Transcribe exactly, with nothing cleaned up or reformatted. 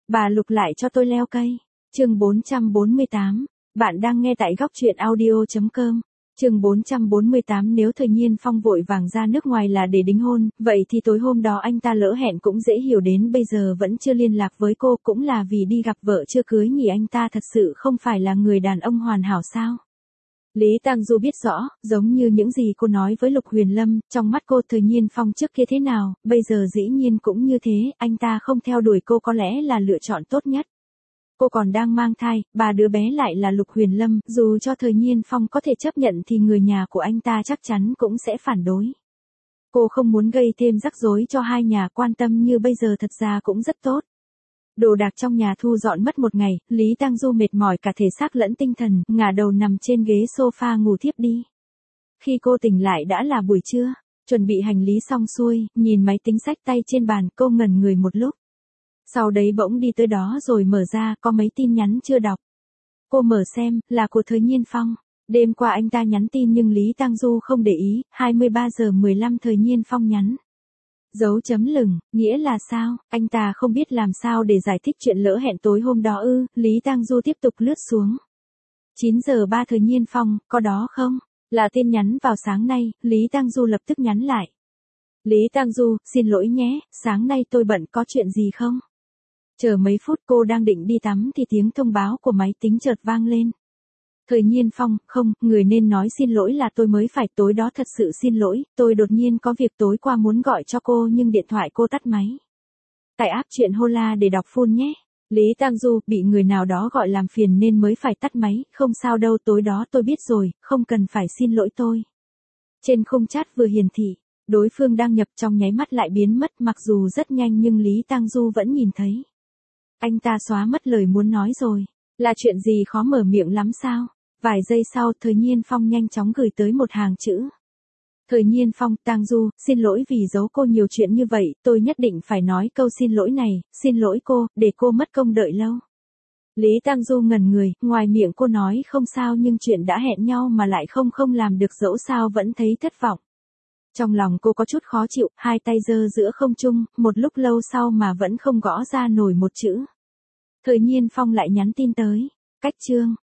Bà Lục lại cho tôi leo cây. Chương bốn trăm bốn mươi tám. Bạn đang nghe tại góc truyện audio chấm com. Chương bốn trăm bốn mươi tám. Nếu Thời Nhiên Phong vội vàng ra nước ngoài là để đính hôn, vậy thì tối hôm đó anh ta lỡ hẹn cũng dễ hiểu, đến bây giờ vẫn chưa liên lạc với cô cũng là vì đi gặp vợ chưa cưới nhỉ. Anh ta thật sự không phải là người đàn ông hoàn hảo sao? Lý Tang Du biết rõ, giống như những gì cô nói với Lục Huyền Lâm, trong mắt cô Thời Nhiên Phong trước kia thế nào, bây giờ dĩ nhiên cũng như thế, anh ta không theo đuổi cô có lẽ là lựa chọn tốt nhất. Cô còn đang mang thai, ba đứa bé lại là Lục Huyền Lâm, dù cho Thời Nhiên Phong có thể chấp nhận thì người nhà của anh ta chắc chắn cũng sẽ phản đối. Cô không muốn gây thêm rắc rối cho hai nhà, quan tâm như bây giờ thật ra cũng rất tốt. Đồ đạc trong nhà thu dọn mất một ngày, Lý Tang Du mệt mỏi cả thể xác lẫn tinh thần, ngả đầu nằm trên ghế sofa ngủ thiếp đi. Khi cô tỉnh lại đã là buổi trưa, chuẩn bị hành lý xong xuôi, nhìn máy tính xách tay trên bàn, cô ngẩn người một lúc. Sau đấy bỗng đi tới đó rồi mở ra, có mấy tin nhắn chưa đọc. Cô mở xem, là của Thời Nhiên Phong. Đêm qua anh ta nhắn tin nhưng Lý Tang Du không để ý, hai mươi ba giờ mười lăm Thời Nhiên Phong nhắn. Dấu chấm lửng, nghĩa là sao? Anh ta không biết làm sao để giải thích chuyện lỡ hẹn tối hôm đó ư? Lý Tang Du tiếp tục lướt xuống. chín giờ ba Thời Nhiên Phong, có đó không? Là tin nhắn vào sáng nay, Lý Tang Du lập tức nhắn lại. Lý Tang Du, xin lỗi nhé, sáng nay tôi bận, có chuyện gì không? Chờ mấy phút cô đang định đi tắm thì tiếng thông báo của máy tính chợt vang lên. Thời Nhiên Phong, không, người nên nói xin lỗi là tôi mới phải, tối đó thật sự xin lỗi, tôi đột nhiên có việc tối qua muốn gọi cho cô nhưng điện thoại cô tắt máy. Tải app chuyện Hola để đọc full nhé. Lý Tang Du, bị người nào đó gọi làm phiền nên mới phải tắt máy, không sao đâu, tối đó tôi biết rồi, không cần phải xin lỗi tôi. Trên khung chat vừa hiển thị, đối phương đăng nhập trong nháy mắt lại biến mất, mặc dù rất nhanh nhưng Lý Tang Du vẫn nhìn thấy. Anh ta xóa mất lời muốn nói rồi, là chuyện gì khó mở miệng lắm sao? Vài giây sau, Thời Nhiên Phong nhanh chóng gửi tới một hàng chữ. Thời Nhiên Phong, Tang Du, xin lỗi vì giấu cô nhiều chuyện như vậy, tôi nhất định phải nói câu xin lỗi này, xin lỗi cô, để cô mất công đợi lâu. Lý Tang Du ngẩn người, ngoài miệng cô nói không sao nhưng chuyện đã hẹn nhau mà lại không không làm được, dẫu sao vẫn thấy thất vọng. Trong lòng cô có chút khó chịu, hai tay giơ giữa không trung, một lúc lâu sau mà vẫn không gõ ra nổi một chữ. Thời Nhiên Phong lại nhắn tin tới. Cách chương,